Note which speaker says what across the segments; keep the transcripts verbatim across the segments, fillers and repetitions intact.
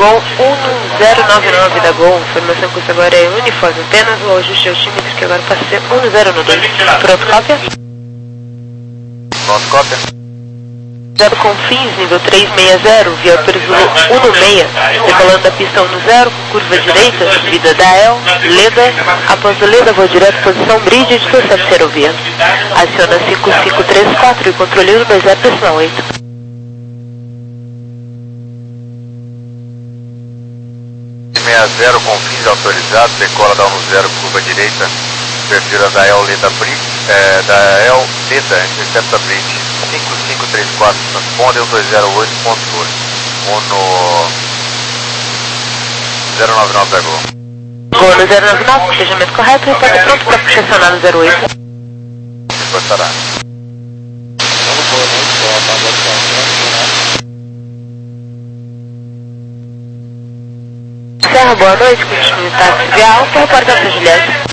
Speaker 1: Gol um zero nove nove da Gol, informação que isso agora é uniforme apenas, o ajuste altímetro que agora passa a ser um zero nove dois. Pronto, cópia?
Speaker 2: Pronto, cópia.
Speaker 1: Zero Confins, nível trezentos e sessenta, via Perzolo um seis, decolando da pista um zero, curva direita, subida da E L, Leda, após a Leda, vou direto, posição Bridge, distorção de ferrovia. Aciona cinco cinco três quatro e controle um dois zero, decimal oito.
Speaker 2: sessenta, Confins autorizado, decola da um zero, curva direita, perfila da E L, Leda Bridge, é, da E L, Leda, intercepta Bridge. cinco cinco três quatro, responde um dois zero oito ponto dois. Uno zero nove nove da Gol.
Speaker 1: Gol no zero nove nove, fechamento correto, reporte pronto para estacionar no zero oito.
Speaker 2: Reportará.
Speaker 1: Serra, boa noite, continue o táxi via Alfa, reporta para Juliette.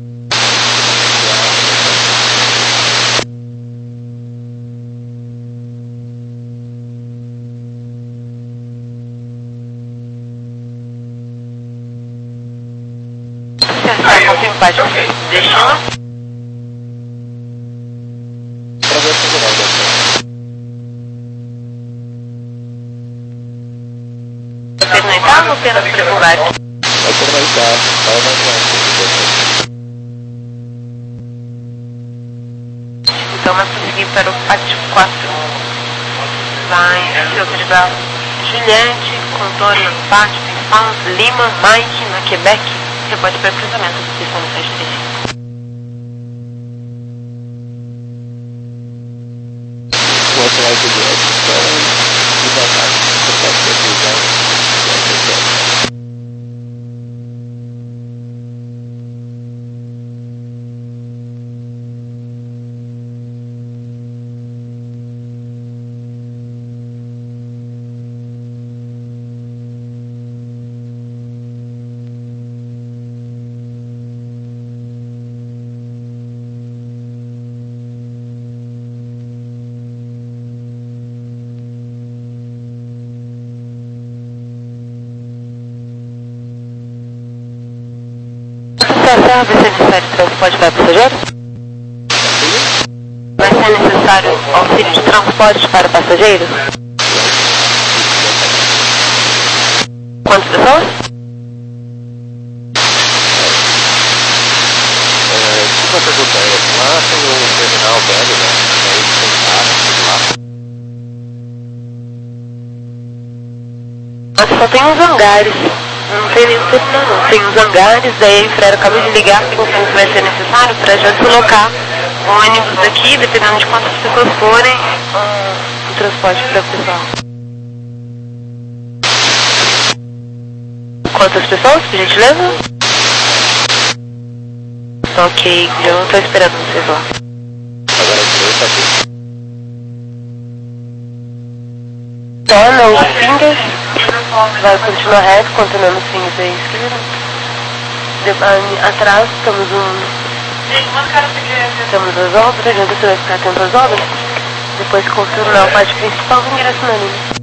Speaker 1: Confirme página. Destino. Vocês não estavam ou apenas preocupar?
Speaker 2: Vai aproveitar, vai mais
Speaker 1: Então vai prosseguir para o pátio quatro. Vai filtrar Juliette, contorno no pátio principal, Lima, Mike, na Quebec. Reporte para cruzamento do pista no sete três cinco.
Speaker 2: O outro lado do direto, então, devagar, você pode precisar.
Speaker 1: Serra, vai ser necessário transporte para passageiros? Vai ser necessário auxílio de transporte para passageiros? Quantas pessoas?
Speaker 2: É, tipo essa do Pérez, lá tem o terminal velho, né? Aí tem carro, tudo lá.
Speaker 1: Mas só tem uns hangares. Não tem nenhum terminal não. Tem uns hangares, daí a Infraero acabou de ligar que vai ser necessário para já deslocar o ônibus daqui, dependendo de quantas pessoas forem, o, o transporte para o pessoal. Quantas pessoas, por gentileza? Ok, eu estou esperando vocês lá.
Speaker 2: Agora o senhor tá aqui.
Speaker 1: Torna os fingers, vai continuar reto, continuando os fingers aí esquerda. De, atrás temos um. Temos as obras, já você vai ficar atento às obras. Depois contornar a parte principal e ingresso na linha.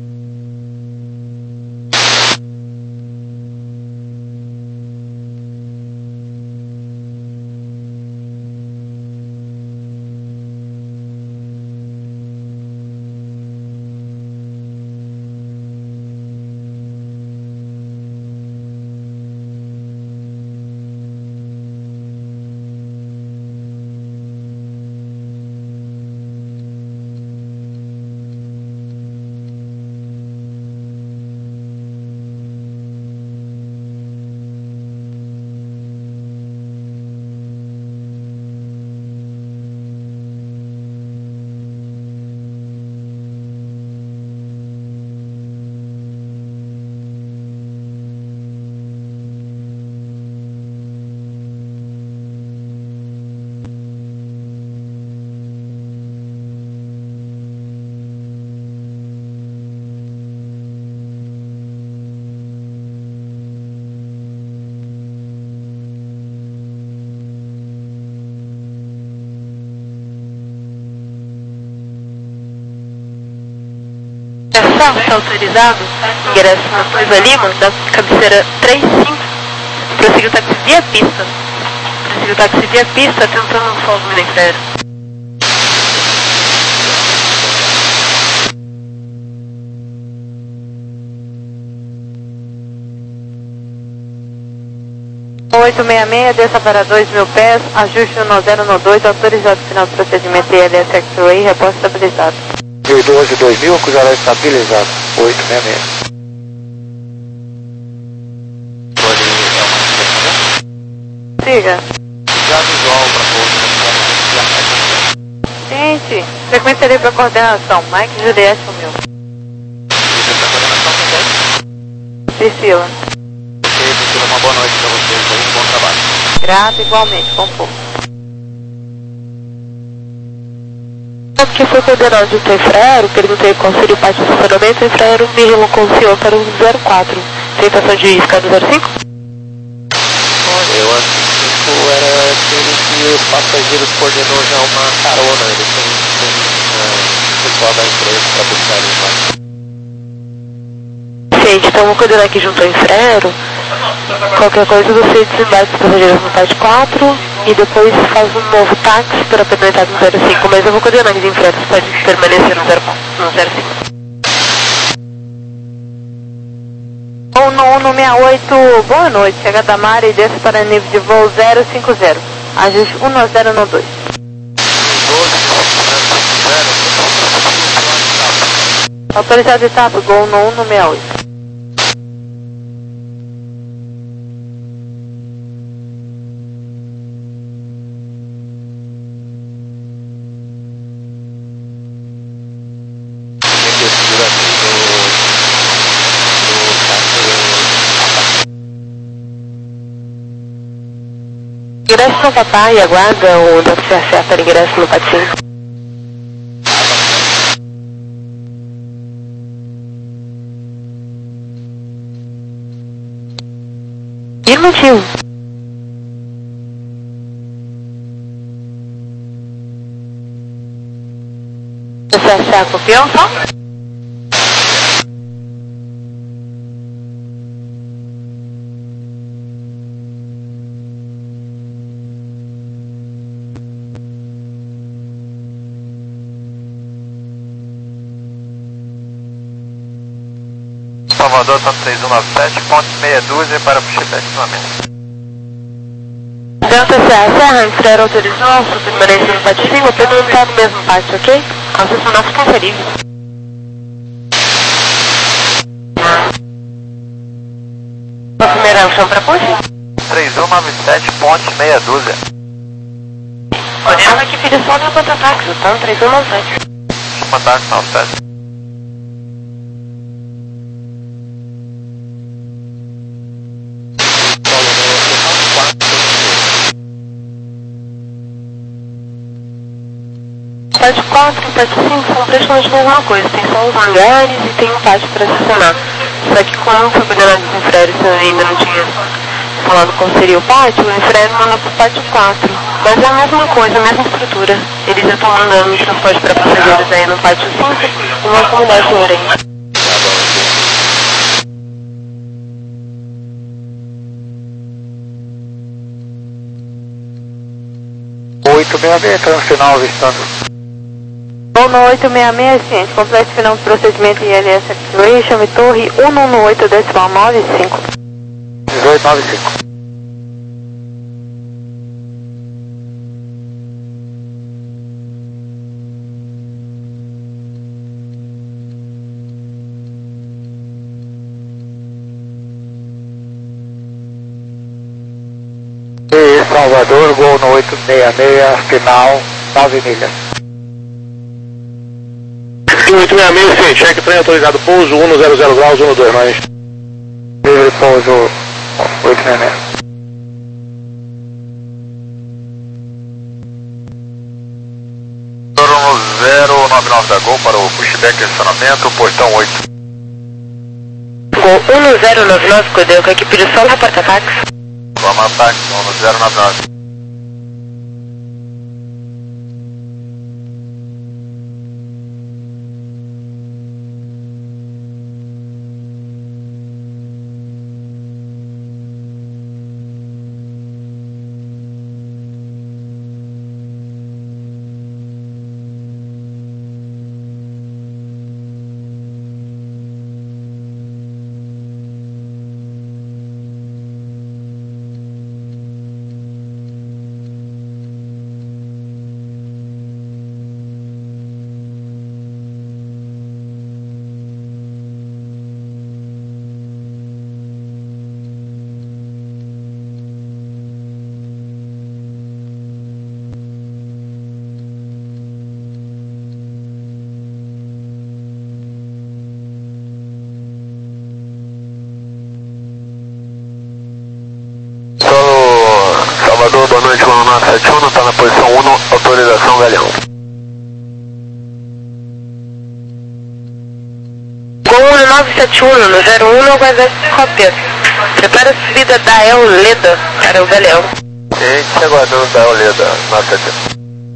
Speaker 1: carro está autorizado, ingresso na Noiva Lima, da cabeceira três cinco, prossiga o táxi via pista. Prossiga o táxi via pista, tentando um folgo no infraero.
Speaker 3: oito seis seis, desça para dois mil pés, ajuste um zero um dois, autorizado final do procedimento I L S X-Ray, repórto estabilizado.
Speaker 4: mil doze, dois mil, acusado estabilizado, oito seis seis.
Speaker 3: Siga.
Speaker 2: Já visual para todos.
Speaker 3: Gente, frequência livre para coordenação, Mike Juliette mil. Priscila.
Speaker 2: Uma boa noite para vocês aí, um bom trabalho.
Speaker 3: Grato igualmente, bom pouco.
Speaker 1: Que foi coordenado de um infraero, perguntei qual seria o pátio de estacionamento, o infraero me relocanciou para o zero quatro. Tentação de isca do zero cinco?
Speaker 4: Olha, eu acho que isso era aquele que os passageiros coordenou já uma carona, eles têm, têm uh, pessoal da empresa para buscar eles lá.
Speaker 1: Gente, então vou coordenar aqui junto ao infraero. Qualquer coisa você desembarca os passageiros no pátio quatro e depois faz um novo táxi para pernoitar no zero cinco, mas eu vou coordenar os infraeros, pode permanecer no zero cinco.
Speaker 3: Uno uno seis oito, boa noite, chega da Mara e desce para nível de voo zero cinco zero, ajuste um zero um dois. Autorizado etapa, gol no uno seis oito.
Speaker 1: Ingresso no papai e aguarda o W C C para ingresso no patinho. Afirmativo. W C C copiou só?
Speaker 2: Salvador, São três um nove sete, ponto meia dúzia para puxar estacionamento.
Speaker 1: Delta Serra, Serra, infraero autorizou, sua permanência no pátio cinco, apenas não está no mesmo pátio, ok? Acesso nosso conferível. A primeira opção para push?
Speaker 2: três um nove sete, ponto meia dúzia.
Speaker 1: Coordenando a equipe de solda e o táxi, tá? três um nove sete.
Speaker 2: Contato nove sete.
Speaker 1: Pátio quatro e pátio cinco são praticamente a mesma coisa, tem só os hangares e tem um pátio para estacionar. Só que como foi coordenado com o infraero, você ainda não tinha falado qual seria o pátio, o infraero manda para o pátio quatro. Mas é a mesma coisa, a mesma estrutura. Eles já estão mandando transporte para passageiros aí no pátio cinco e uma comunidade em Orem.
Speaker 4: oito seis seis, está no final avistando.
Speaker 3: Uno oito seis seis, ciente, complete final do procedimento I L S X-Ray, chame torre cento e dezoito decimal nove cinco.
Speaker 4: dezoito nove cinco. E Salvador, gol no oito seis seis, final nove milhas. oito seis seis, sim, cheque trem autorizado, pouso um zero zero graus, um dois mais. Livre pouso oito seis seis.
Speaker 2: zero nove nove da Gol para o pushback estacionamento, portão oito.
Speaker 1: Gol um zero nove nove, coordenando com a equipe de solda, porta-táxi.
Speaker 2: Vamos ataque, no zero nove nove. Comandante Gol nove sete um, está na posição um, autorização Galeão.
Speaker 1: Gol nove sete um, no zero um, no Guazete cópia. Prepara a subida da El Leda para o Galeão.
Speaker 2: E te aguardando da El Leda, nove sete um.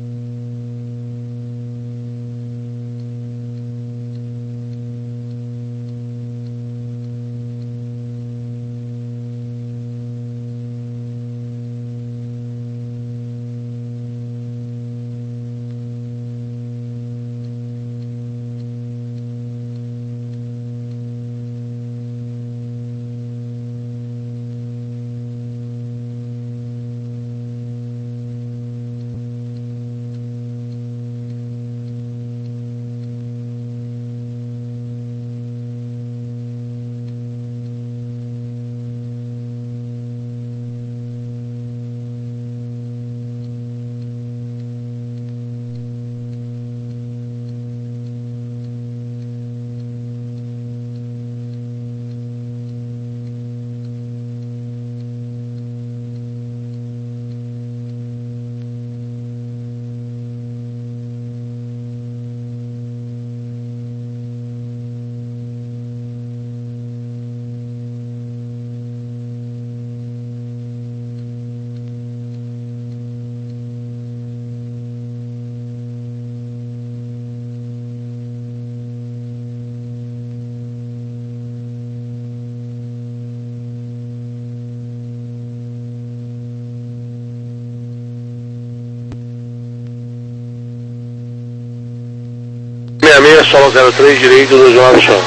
Speaker 2: sessenta e seis, solo zero três, direito dos nove chão.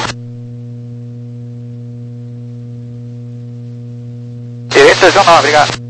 Speaker 2: Direito dos nove, obrigado.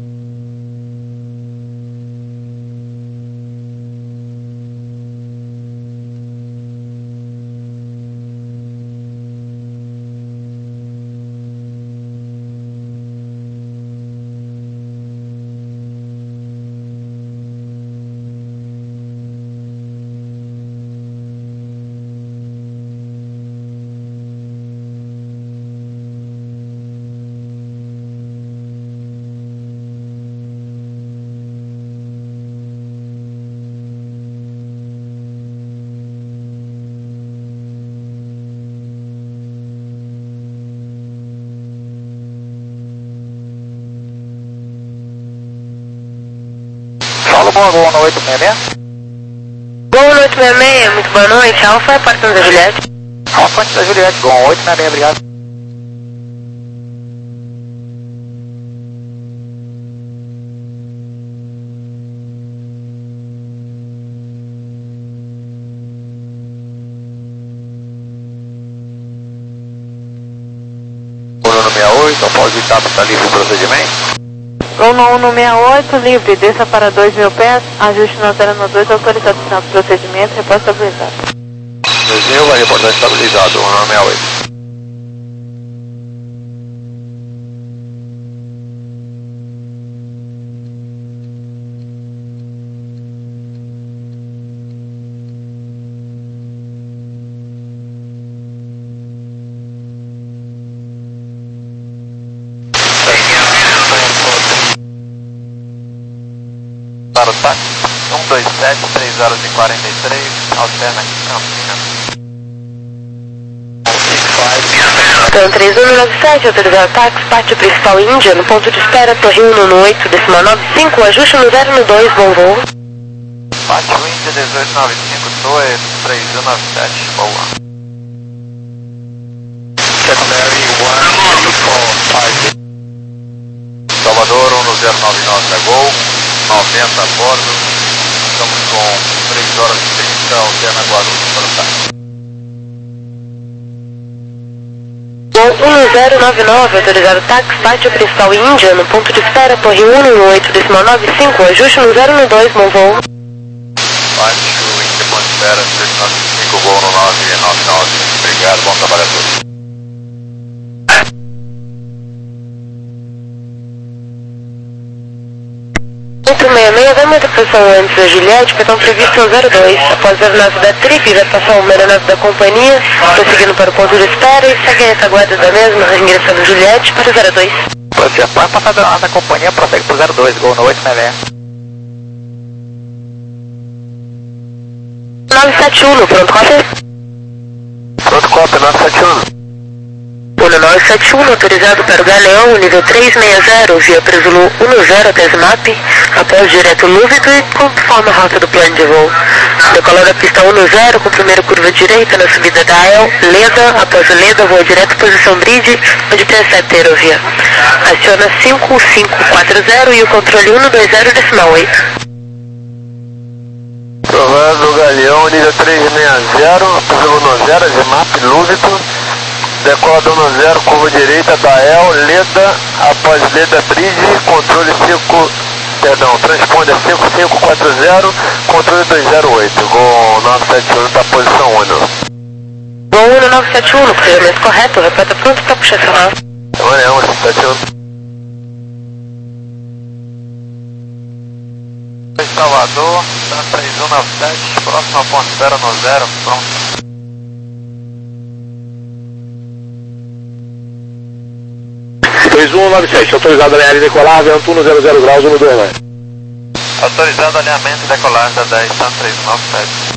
Speaker 2: Gol no oito seis seis.
Speaker 1: Gol no oito seis seis, muito boa noite. Alfa, portão da Juliette.
Speaker 2: Alfa da Juliette, Gol oito seis seis, obrigado. Gol no sessenta e oito, após o etapa está livre o procedimento.
Speaker 3: Gol no um seis oito, livre, desça para dois mil pés, ajuste na zero dois, autorizado final do procedimento, repórter estabilizado.
Speaker 2: dois mil, vai reportar estabilizado, um seis oito. Para o táxi, um dois sete, três horas e quarenta e três, alterna aqui, Campinas.
Speaker 1: Então, três um nove sete, autorizado táxi, pátio principal Índia, no ponto de espera, Torre um no oito, decimal nove cinco, ajuste no zero dois, bom voo.
Speaker 2: Pátio Índia, dezoito nove cinco, Torre três um nove sete, boa. Secondary one, Salvador, um zero nove nove, é Gol. noventa a bordo, estamos com três horas e trinta, alterna Guarulhos para o táxi.
Speaker 1: Gol um zero nove nove, autorizado táxi, pátio principal Índia, no ponto de espera, Torre um no oito, decimal nove cinco, ajuste no zero dois, bom voo.
Speaker 2: Pátio Índia, ponto de espera, três nove cinco, Gol no nove nove nove, obrigado, bom trabalho a todos.
Speaker 1: oito seis seis, vai muita posição antes da Juliette, petão previsto no zero dois. Após a aeronave da Trip, vai passar uma aeronave da companhia, prosseguindo para o ponto de espera e segue a retaguarda da mesma, ingressando Juliette para o zero dois.
Speaker 2: Você pode passar da nossa companhia, prossegue pro zero dois, gol no oito seis seis.
Speaker 1: nove sete um, pronto, cópia?
Speaker 2: Pronto, cópia, nove sete um.
Speaker 1: Uno nove sete um, autorizado para o Galeão, nível três seis zero, via Presulo um zero até Smap, após direto lúvido e conforme a rota do plano de voo. Decolando a pista um zero, com primeira curva direita na subida da A E L, Leda, após o Leda, voa direto posição bridge, onde intercepta a aerovia. Aciona cinco cinco quatro zero e o controle um dois zero decimal oito.
Speaker 2: Provando o Galeão, nível três seis zero, Presulo um zero, Smap, lúvido. Decola do um zero, curva direita da A E L, Leda, após Leda Bridge, controle cinco, perdão, transponder cinco cinco quatro zero, controle dois zero oito, Gol nove sete um para posição um.
Speaker 1: Gol um nove sete um, procedimento correto, repeta pronto para puxar sinal.
Speaker 2: Galeão, sete um. Salvador, três um nove sete, próximo a ponto zero no zero, pronto.
Speaker 5: três um nove sete, autorizado a alinhar e decolar, vento um zero zero graus, um dois nove.
Speaker 2: Autorizado alinhamento e decolagem da dez, Sun três um nove sete.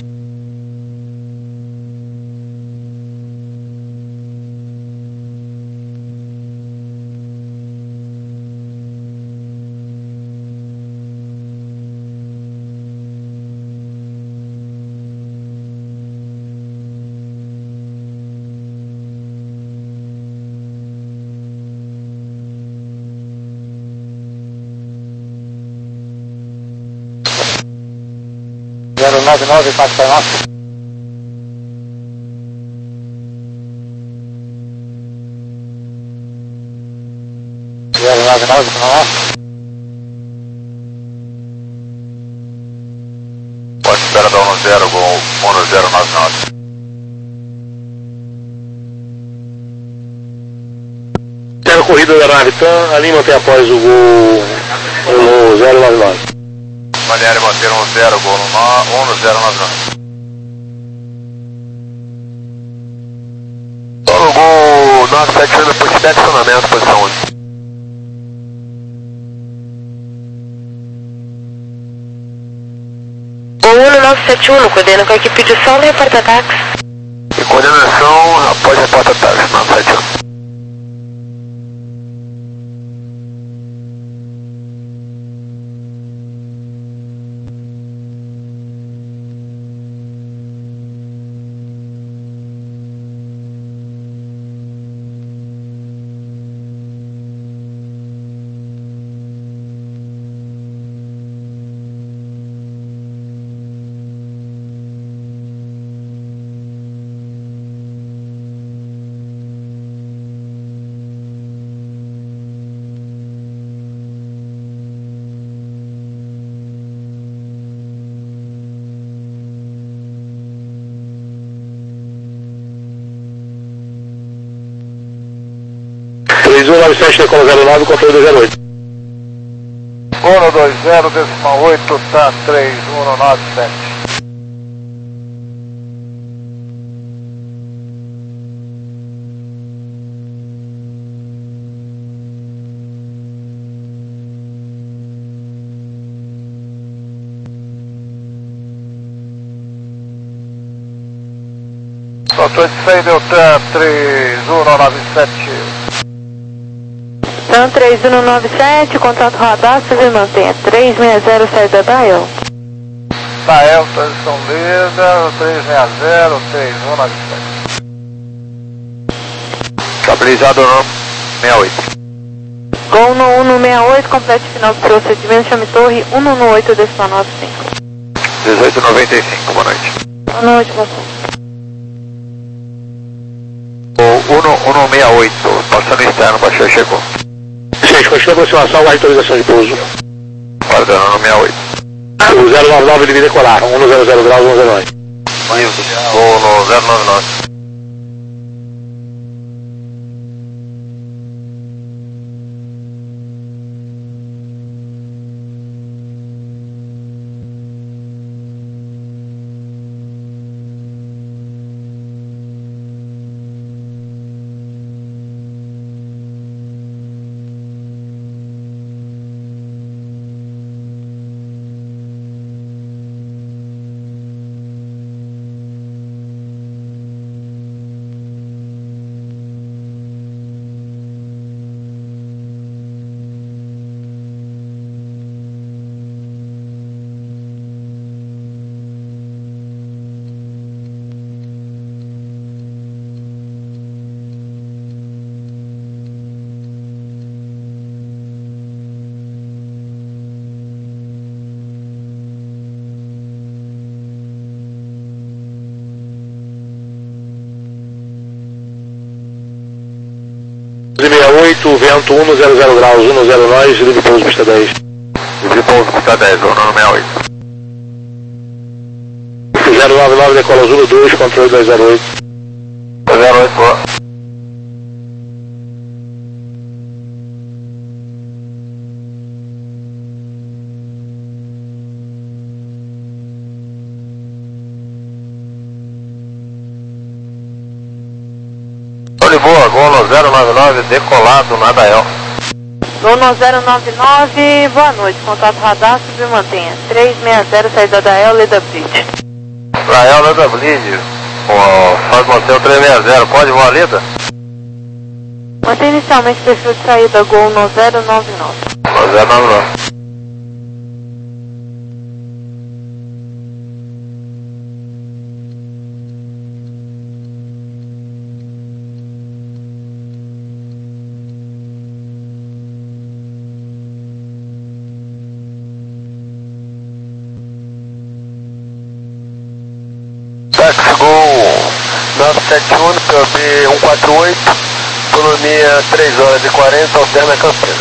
Speaker 5: zero nove nove, quatro para nove. zero nove nove para nove.
Speaker 2: Pode esperar da um zero, Gol um zero nove nove.
Speaker 5: Terra corrida da nave TAM, ali mantém após o gol zero nove nove.
Speaker 2: Balneário manter um zero, Gol um zero nove nove. Solo Gol nove sete um, depois de estacionamento, posição um.
Speaker 1: Gol um nove sete um, coordena com a equipe de solo e reporta ataques.
Speaker 2: E coordenação após reporta táxi, nove sete um.
Speaker 5: três um nove sete, decola zero nove, controle dois zero oito.
Speaker 2: um dois zero, decimal oito, tá três um nove sete. Doutor de seis, Delta três um nove sete.
Speaker 3: TAM três um nove sete, contato radar, você mantenha três seis zero seis da Dial.
Speaker 2: Dial, posição Leda, três seis zero, três um nove sete. Estabilizado não, sessenta e oito.
Speaker 3: Gol no um seis oito, complete final do procedimento, chame torre um um oito, decimal nove cinco.
Speaker 2: dezoito noventa e cinco, boa noite.
Speaker 3: Boa noite, boa noite.
Speaker 2: O um um seis oito, passando externo, baixou, chegou.
Speaker 5: Gente, continua a aproximação, aguarde autorização de pouso.
Speaker 2: Guardando no sessenta e oito.
Speaker 5: O zero nove nove deve decolar, um zero zero graus, um zero nove.
Speaker 2: Vou no zero nove nove.
Speaker 5: oito, vento um zero zero graus, um zero nós, livre pouso pista dez.
Speaker 2: Livre pouso pista dez, zona sessenta e oito.
Speaker 5: zero nove nove, decola Zulu dois, controle dois zero oito.
Speaker 2: dois zero oito, boa. De boa, Gol zero nove nove, decolado na Dael.
Speaker 3: Gol zero nove nove, boa noite, contato radar, submantenha. três seis zero, saída da Dael, Leda Bridge.
Speaker 2: Dael, Leda Bridge, faz manter o três seis zero, pode voar Leda?
Speaker 3: Mantém inicialmente perfil de saída, Gol zero nove nove.
Speaker 2: zero nove nove. nove sete um, P O B cento e quarenta e oito, autonomia três horas e quarenta, alterna Campinas.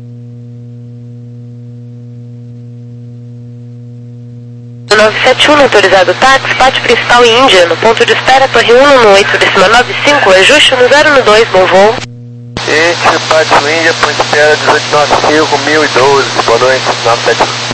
Speaker 1: nove sete um, autorizado táxi, pátio principal em Índia, no ponto de espera, torre um no oito, décima nove cinco, ajuste no zero no dois, bom voo.
Speaker 2: Este, pátio Índia, ponto de espera dezoito noventa e cinco, mil e doze, boa noite, nove sete um.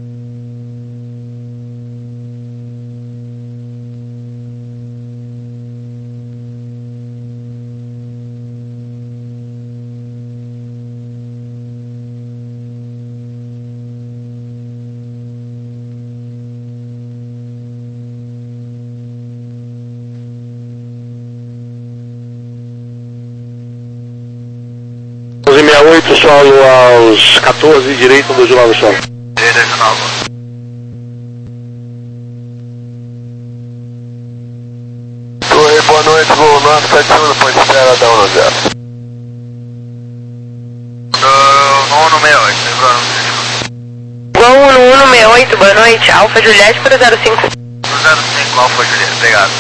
Speaker 5: onze sessenta e oito, solo aos quatorze, direito, dois nove solo.
Speaker 2: Direito, nove. Torre, boa noite, voo nove sete um, ponto de espera, dá um zero. No um seis oito, lembrando.
Speaker 1: Gol um um seis oito, boa noite, Alfa Juliette para zero cinco.
Speaker 2: zero cinco, Alfa Juliette, obrigado.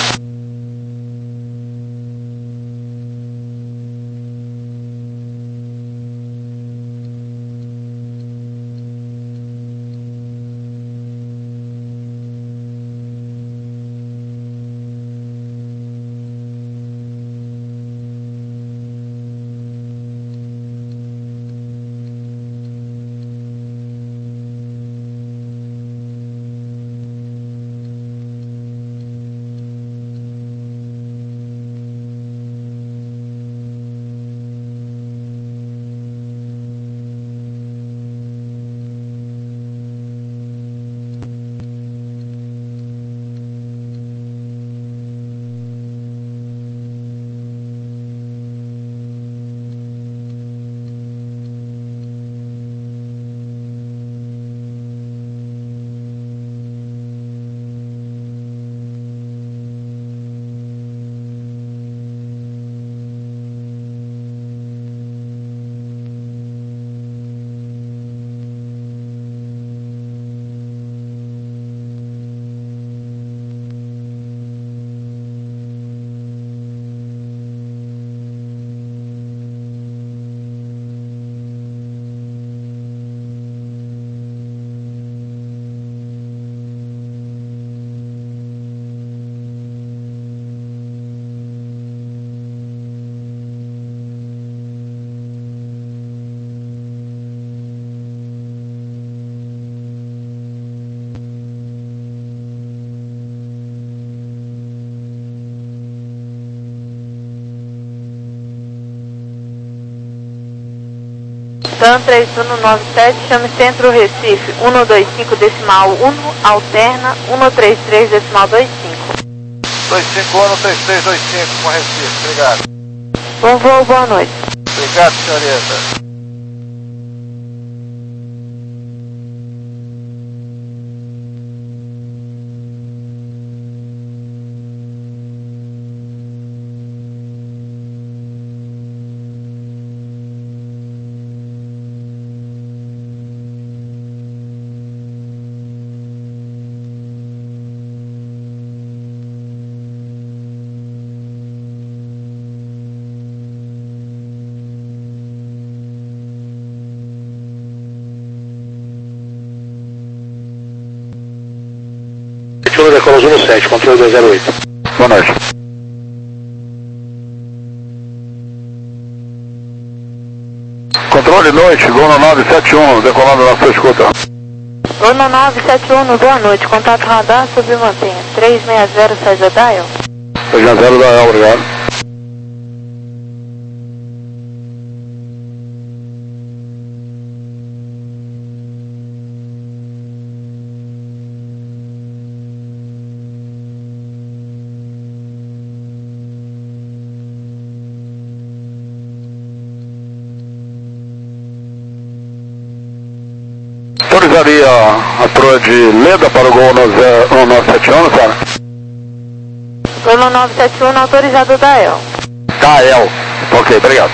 Speaker 3: TAM três um nove sete, chame Centro Recife, um dois cinco decimal um, alterna um três três decimal vinte e cinco.
Speaker 2: dois cinco um, três três dois cinco, com Recife, obrigado.
Speaker 3: Bom voo, boa noite.
Speaker 2: Obrigado, senhorita.
Speaker 5: sete um, decola zero sete, controle dois zero oito.
Speaker 2: Boa noite. Controle noite, Gol nove sete um, decolando na sua escuta.
Speaker 3: Gol nove sete um, boa noite. Contato radar sobre mantenha. três seis zero, César Dial.
Speaker 2: três seis zero, Dial, obrigado. Autorizaria a proa de Leda para o Gol nove sete um, cara?
Speaker 3: Gol nove sete um, autorizado da E L.
Speaker 2: Da E L. Ok, obrigado.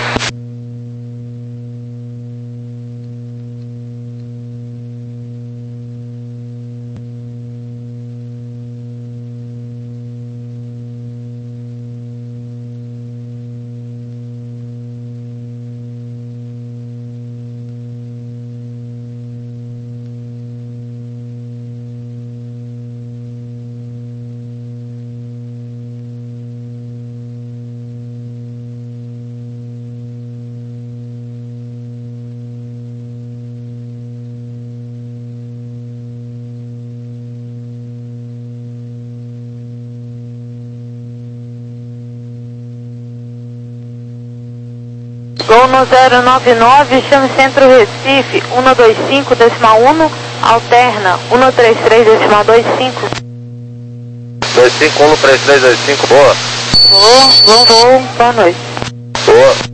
Speaker 3: Gol no zero nove nove, chame Centro Recife, um dois cinco decimal um, alterna, um três três decimal dois cinco.
Speaker 2: dois cinco um três três dois cinco, boa.
Speaker 3: Boa, bom voo, boa noite.
Speaker 2: Boa.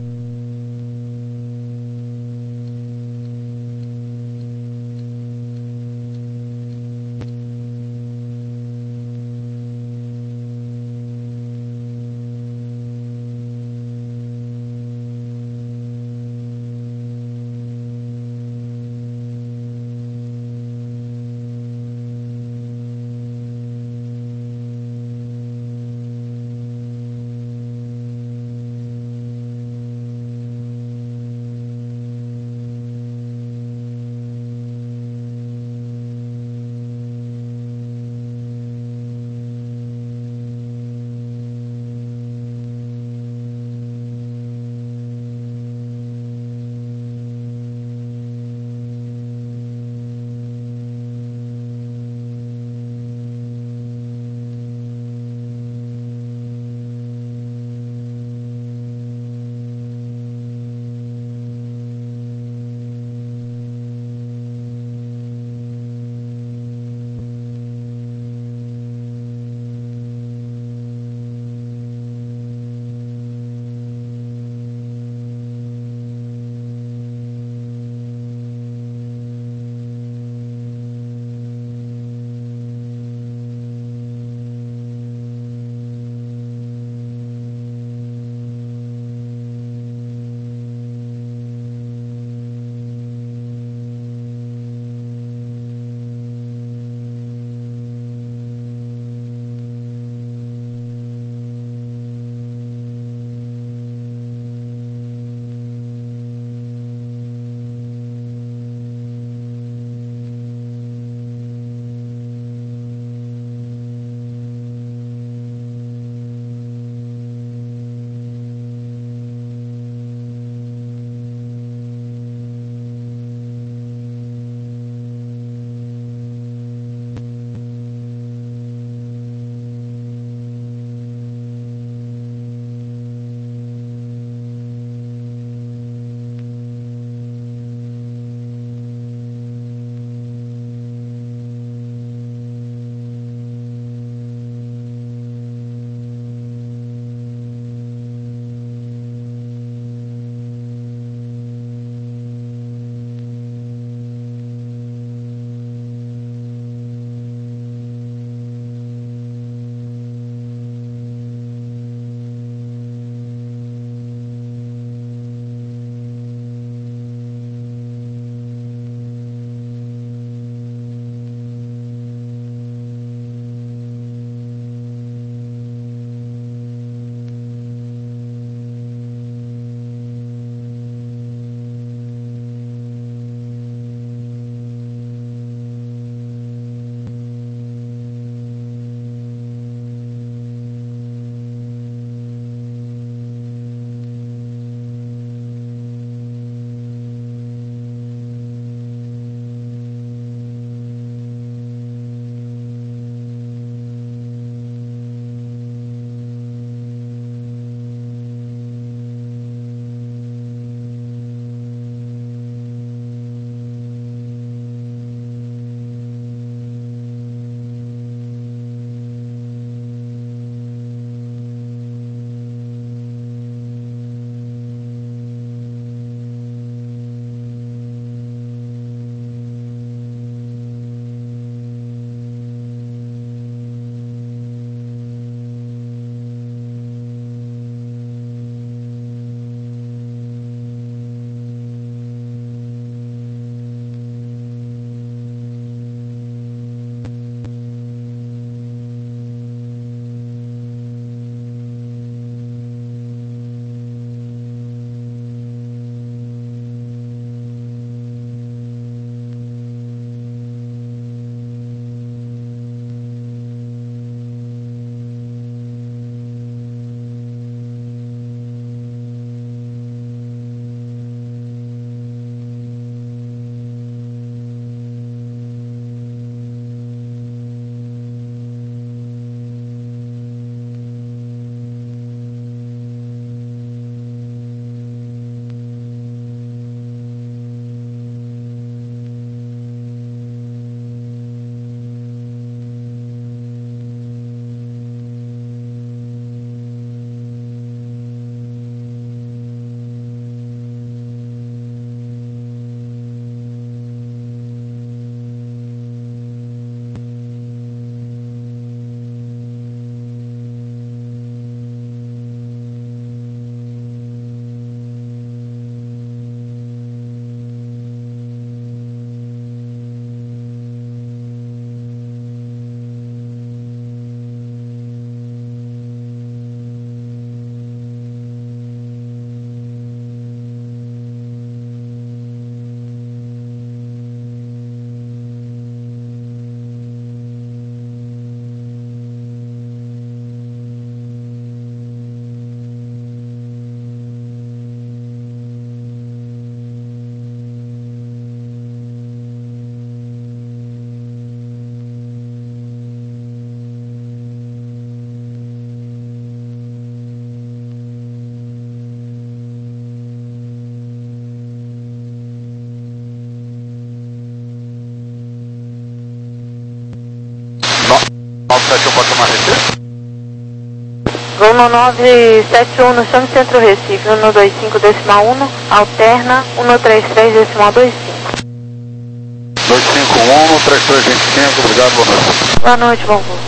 Speaker 2: chama Recife?
Speaker 3: Voo no nove sete um no chame Centro Recife, um dois cinco decimal um, alterna um três três decimal dois cinco.
Speaker 2: dois cinco um, três três dois cinco, obrigado, boa noite.
Speaker 3: Boa noite, bom voo.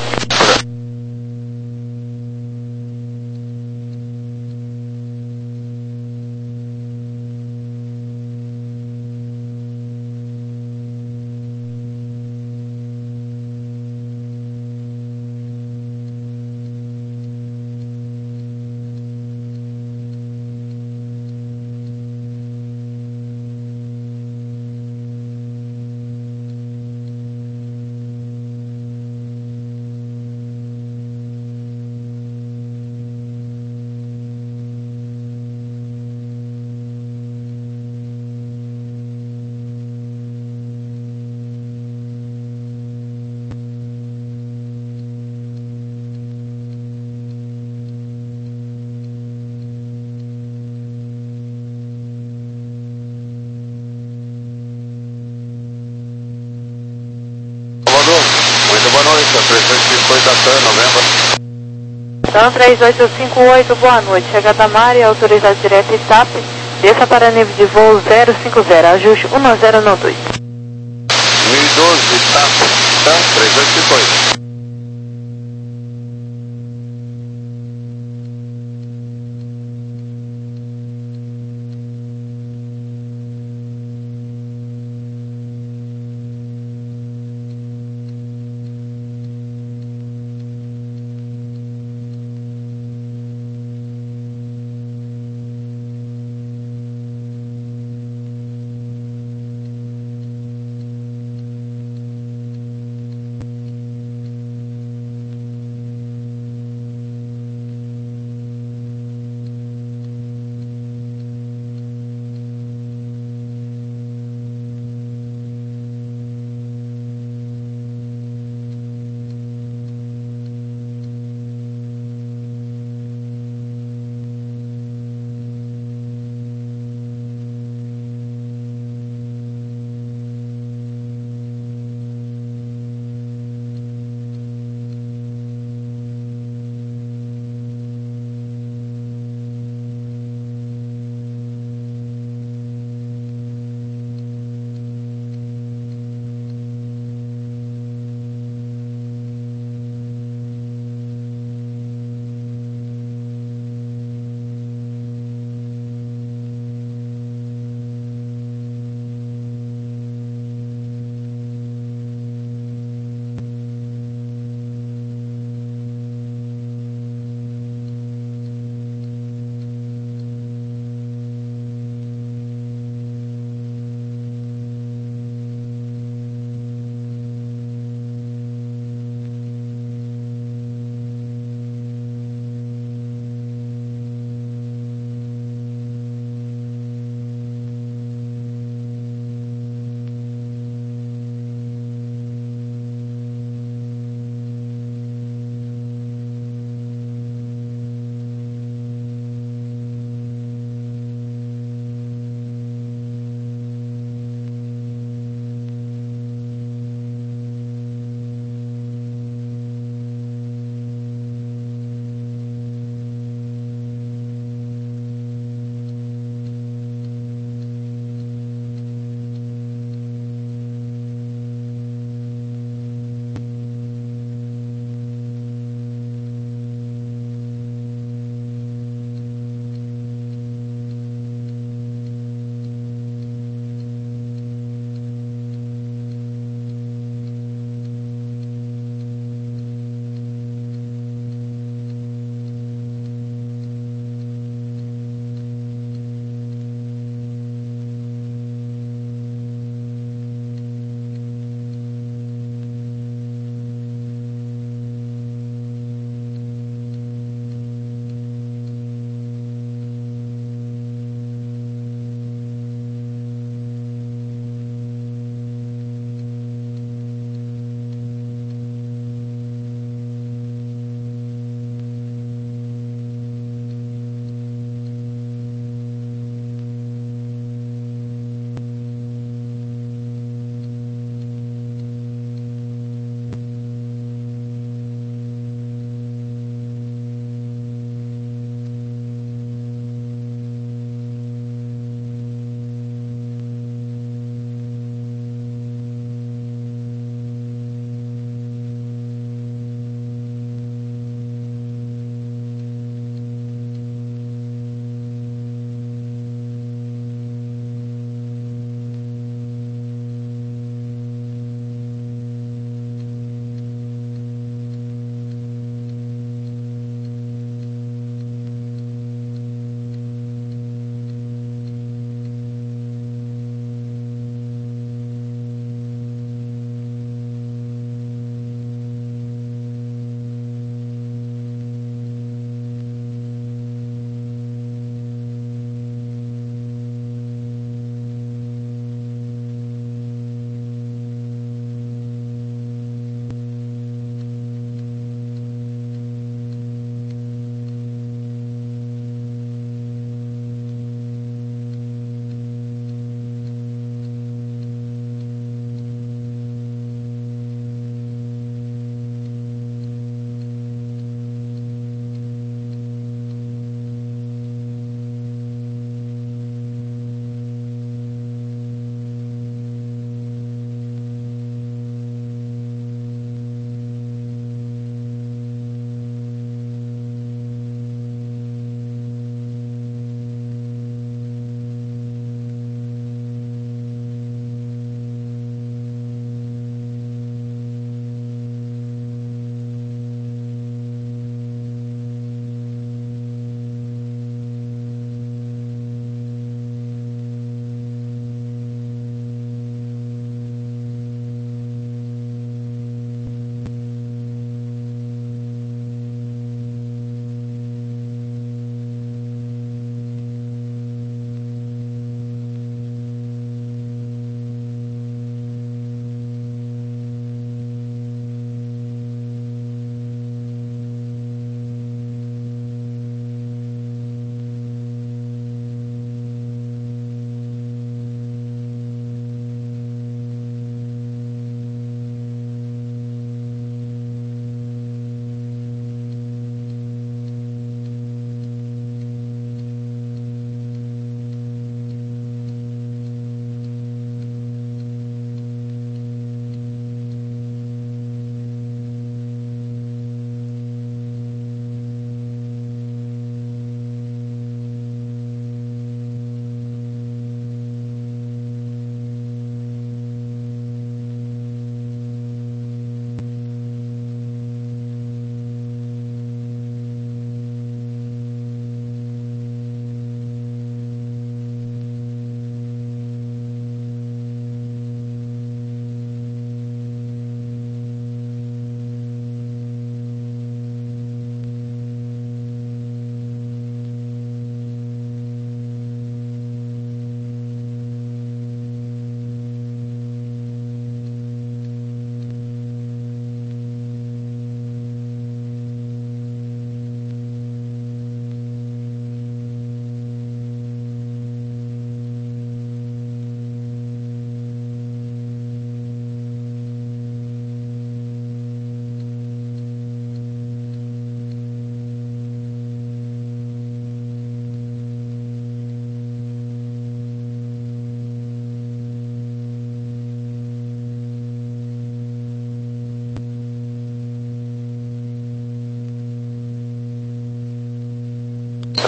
Speaker 2: Muito boa noite, a três oito cinco oito da TAM, novembro.
Speaker 3: TAM três oito cinco oito, boa noite. Chegada a Mari, autorizado direto I T A P. Desça para nível de voo zero cinco zero, ajuste um zero no dois.
Speaker 2: mil e doze, I T A P, TAM três oito cinco oito.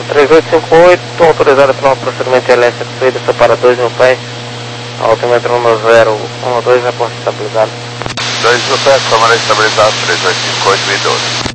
Speaker 4: três oito cinco oito, autorizado para um procedimento L S fluida para dois mil pés. Altímetro um zero um dois, reporte estabilizado.
Speaker 2: dois mil pés, câmara estabilizada, três oito cinco oito e doze.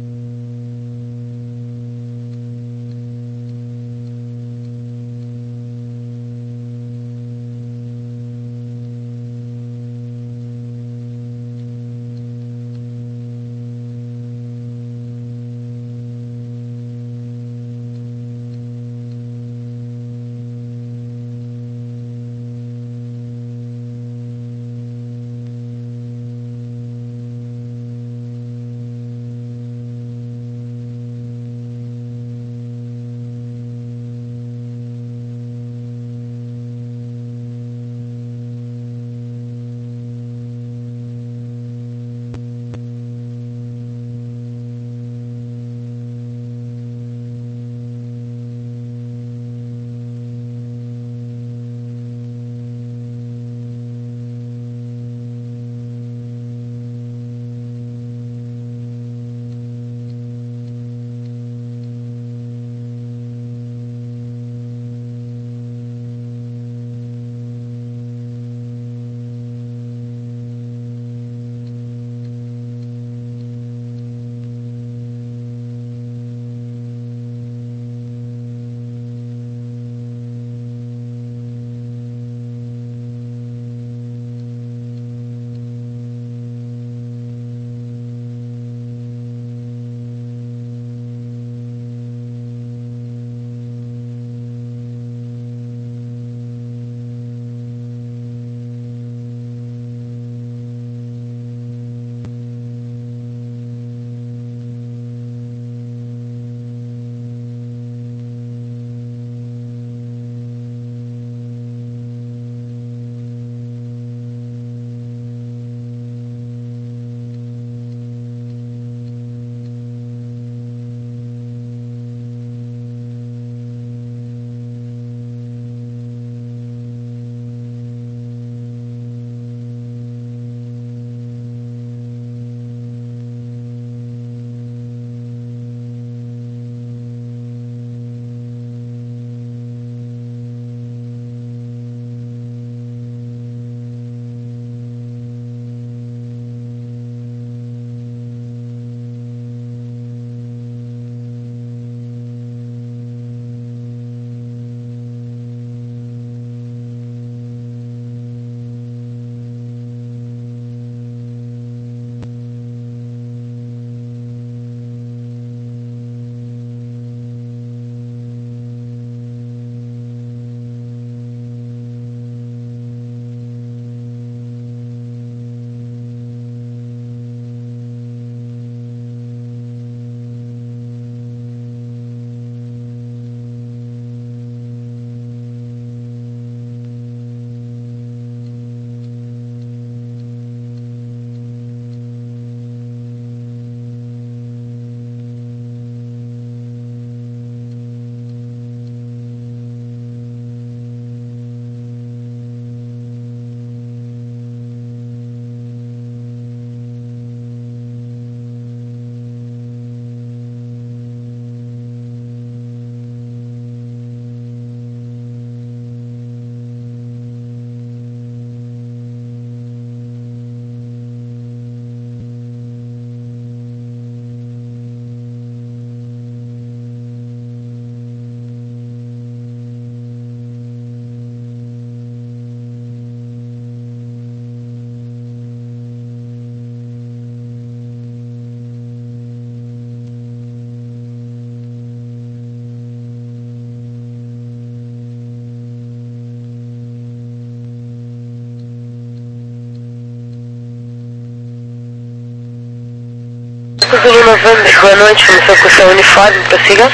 Speaker 1: Zulu November, boa noite, formação com seu uniforme, prossiga.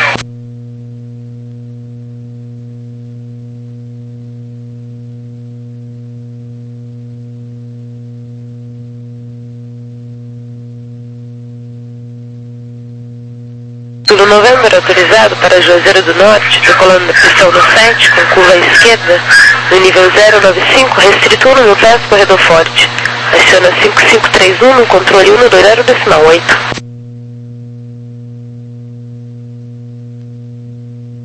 Speaker 1: Zulu November, autorizado para Juazeiro do Norte, decolando da pistão no sete, com curva à esquerda, no nível zero nove cinco, restrito um no pés, corredor forte. Aciona cinco cinco três um no controle um dois zero decimal oito.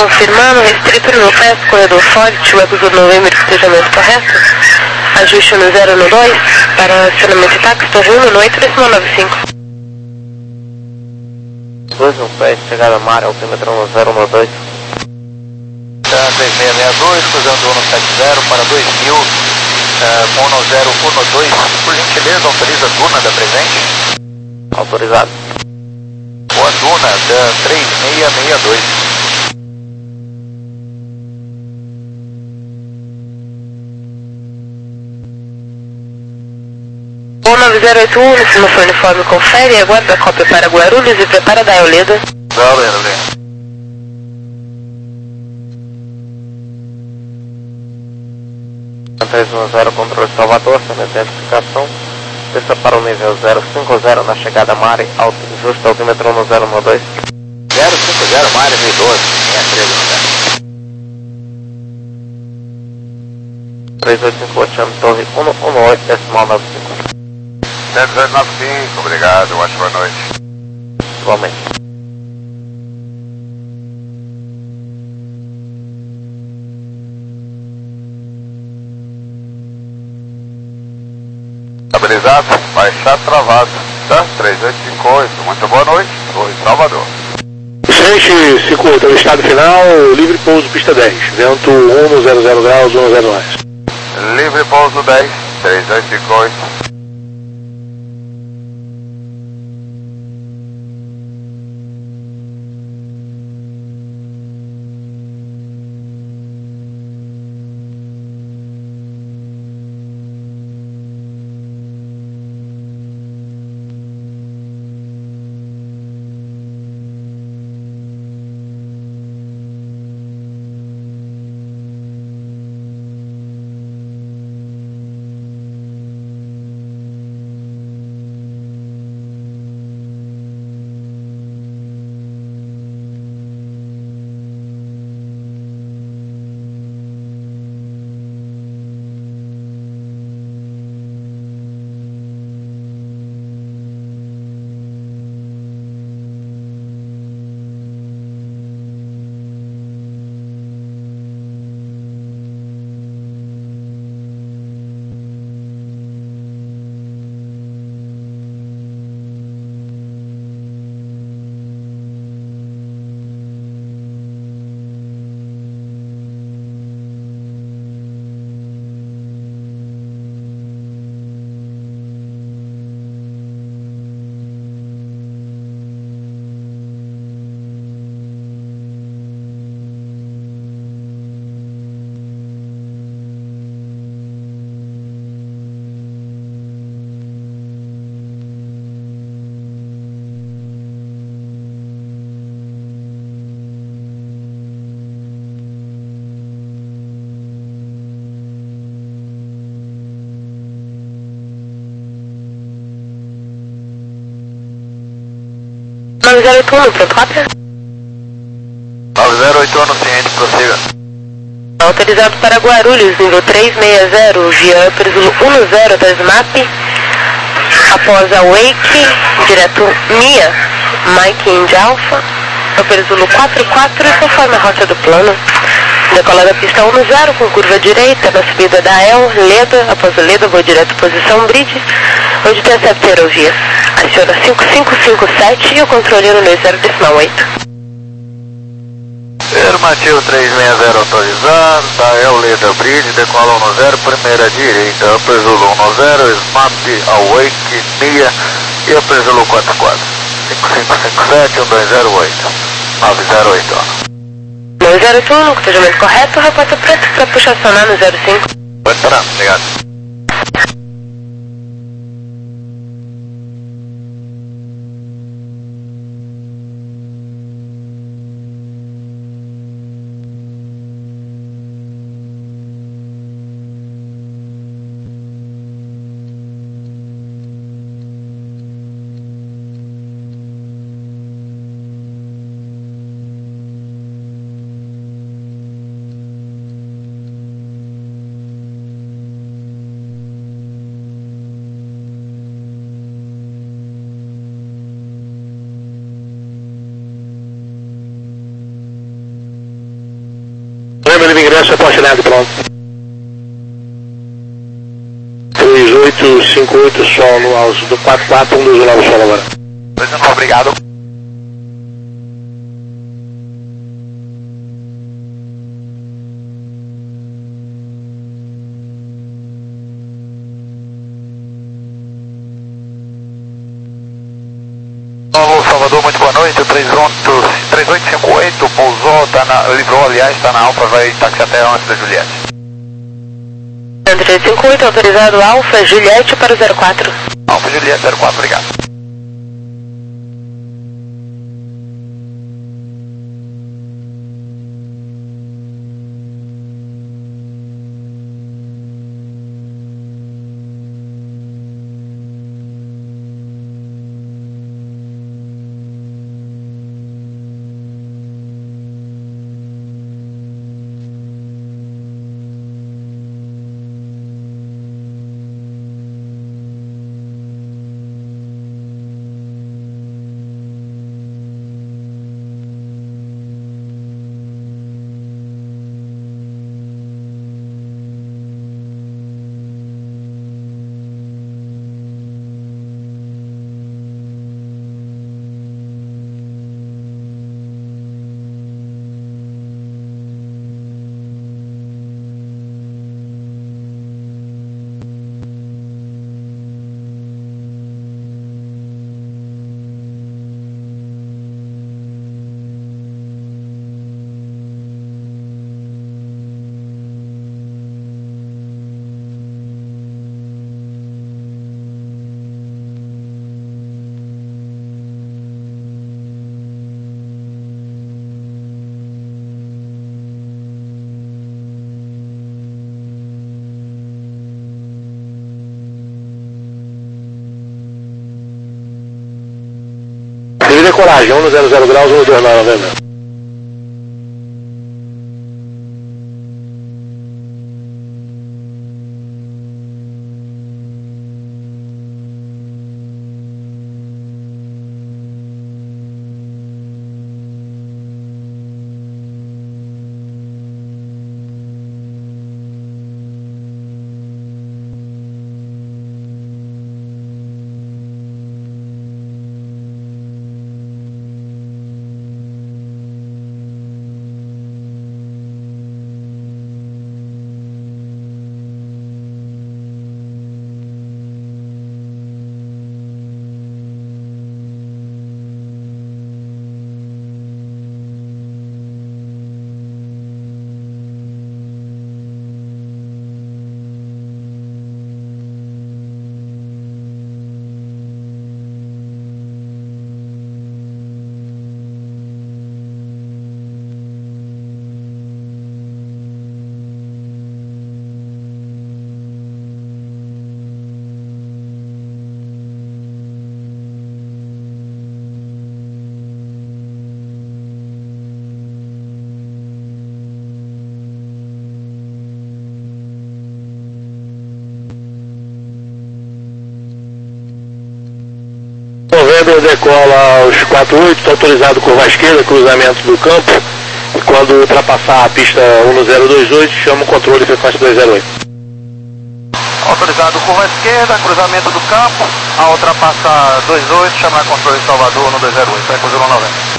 Speaker 1: Confirmando, restrito no P E S, corredor forte, web do novembro, despejamento correto. Ajuste no zero no dois, para acionamento de táxi, torre um no oito, decimal nove cinco.
Speaker 4: dois no P E S, chegada Mar, altímetro no zero no dois.
Speaker 2: três seis seis dois, cruzando um sete zero para dois mil, uh, um zero um dois, por gentileza, autoriza a Duna da presente.
Speaker 4: Autorizado.
Speaker 2: Boa Duna da três seis seis dois.
Speaker 1: um nove zero oito um, no seu uniforme, confere, aguarda a cópia para Guarulhos e prepara da Euleda.
Speaker 2: Valeu, valeu.
Speaker 4: três um zero, controle Salvador, sem identificação. Desça para o nível zero cinco zero na chegada Mare, alto, justo altímetro no zero no dois.
Speaker 2: zero cinco zero, Mare, mil e doze, minha treze no zero.
Speaker 4: três oito cinco oito, chame torre um um oito, decimal nove cinco.
Speaker 2: zero zero nove cinco, obrigado, uma boa noite.
Speaker 4: Igualmente.
Speaker 2: Estabilizado, baixar travado, tá? três oito cinco oito, muito boa noite, Torre Salvador.
Speaker 5: Frente cinco oito, é o estado final, livre pouso pista dez, vento um zero zero graus, um zero mais.
Speaker 2: Livre pouso dez, três oito cinco oito.
Speaker 1: nove zero oito um, pronto, cópia?
Speaker 2: nove zero oito um, ciente, prossiga.
Speaker 1: Autorizado para Guarulhos, nível três seis zero, via Upper Zulu um zero da SMAP. Após a Wake, direto Mia, Mike Indy Alpha, Upper Zulu quatro quatro e conforme a rota do plano. Decola da pista um zero com curva direita, na subida da El, Leda, após o Leda, vou direto posição Bridge, onde intercepta aerovias. Aciona cinco cinco cinco sete e o controle no dois zero decimal oito.
Speaker 2: Afirmativo três seis zero autorizado, da El Leda Bridge, decola um zero, primeira direita, Upper Zulu um zero, SMAP, Awake, Mia e Upper Zulu quatro quatro. cinco cinco cinco sete, um dois zero oito, nove zero oito um.
Speaker 1: nove zero oito um, no cotejamento correto, reporta preto para puxar acionar no zero cinco.
Speaker 2: Pode parar, obrigado.
Speaker 5: ingresso é Portinado, pronto. três oito cinco oito solo, aos do quatro quatro um dois nove solo agora.
Speaker 2: dois nove, obrigado. Novo Salvador, muito boa noite, três oito cinco oito, pousou, tá na, livrou, aliás, está na Alfa, vai táxi até antes da Juliette.
Speaker 1: três oito cinco oito, autorizado Alfa, Juliette para o zero quatro.
Speaker 2: Alfa, Juliette, zero quatro, obrigado.
Speaker 5: Decolagem, um zero zero graus, um dois nove, né? Novembro decola aos quatro oito, está autorizado curva à esquerda, cruzamento do campo, e quando ultrapassar a pista um zero dois oito, chama o controle frequência dois zero oito.
Speaker 2: Autorizado curva à esquerda, cruzamento do campo, ao ultrapassar dois oito, chamar controle Salvador no dois zero oito, vai cruzar no novembro.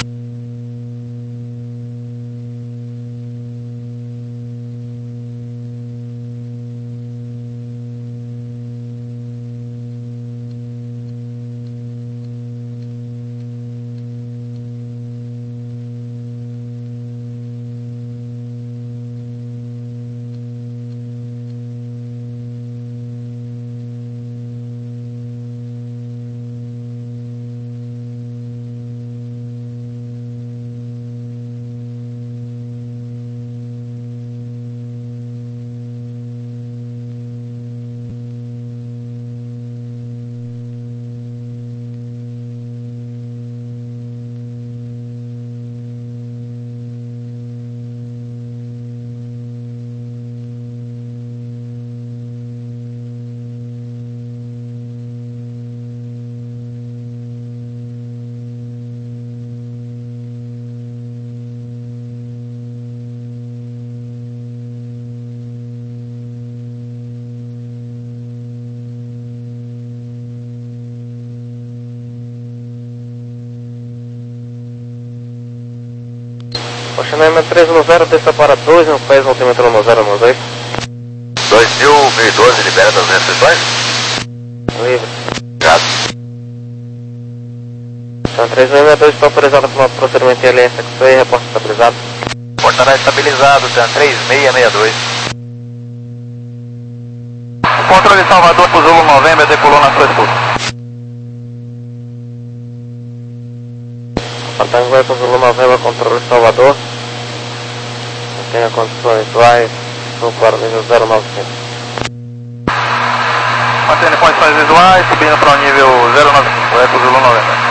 Speaker 4: Continuamento três um zero, desça para dois, no pés, altímetro um zero um dois.
Speaker 2: dois mil, mil e doze, libera das restrições?
Speaker 4: Livre.
Speaker 2: Obrigado.
Speaker 4: Então, três um seis dois, está autorizado com o procedimento I L S X P, reporte estabilizado.
Speaker 2: Portará estabilizado, T A M três seis seis dois. Controle Salvador, Zulu Novembro, decolou na sua escuta.
Speaker 4: Tango com Zulu Novembro, controle Salvador. Tenha condições visuais, sul para o nível zero nove cinco.
Speaker 2: Mantendo condições visuais, subindo para o nível zero nove cinco, Eco Zulu Novembro.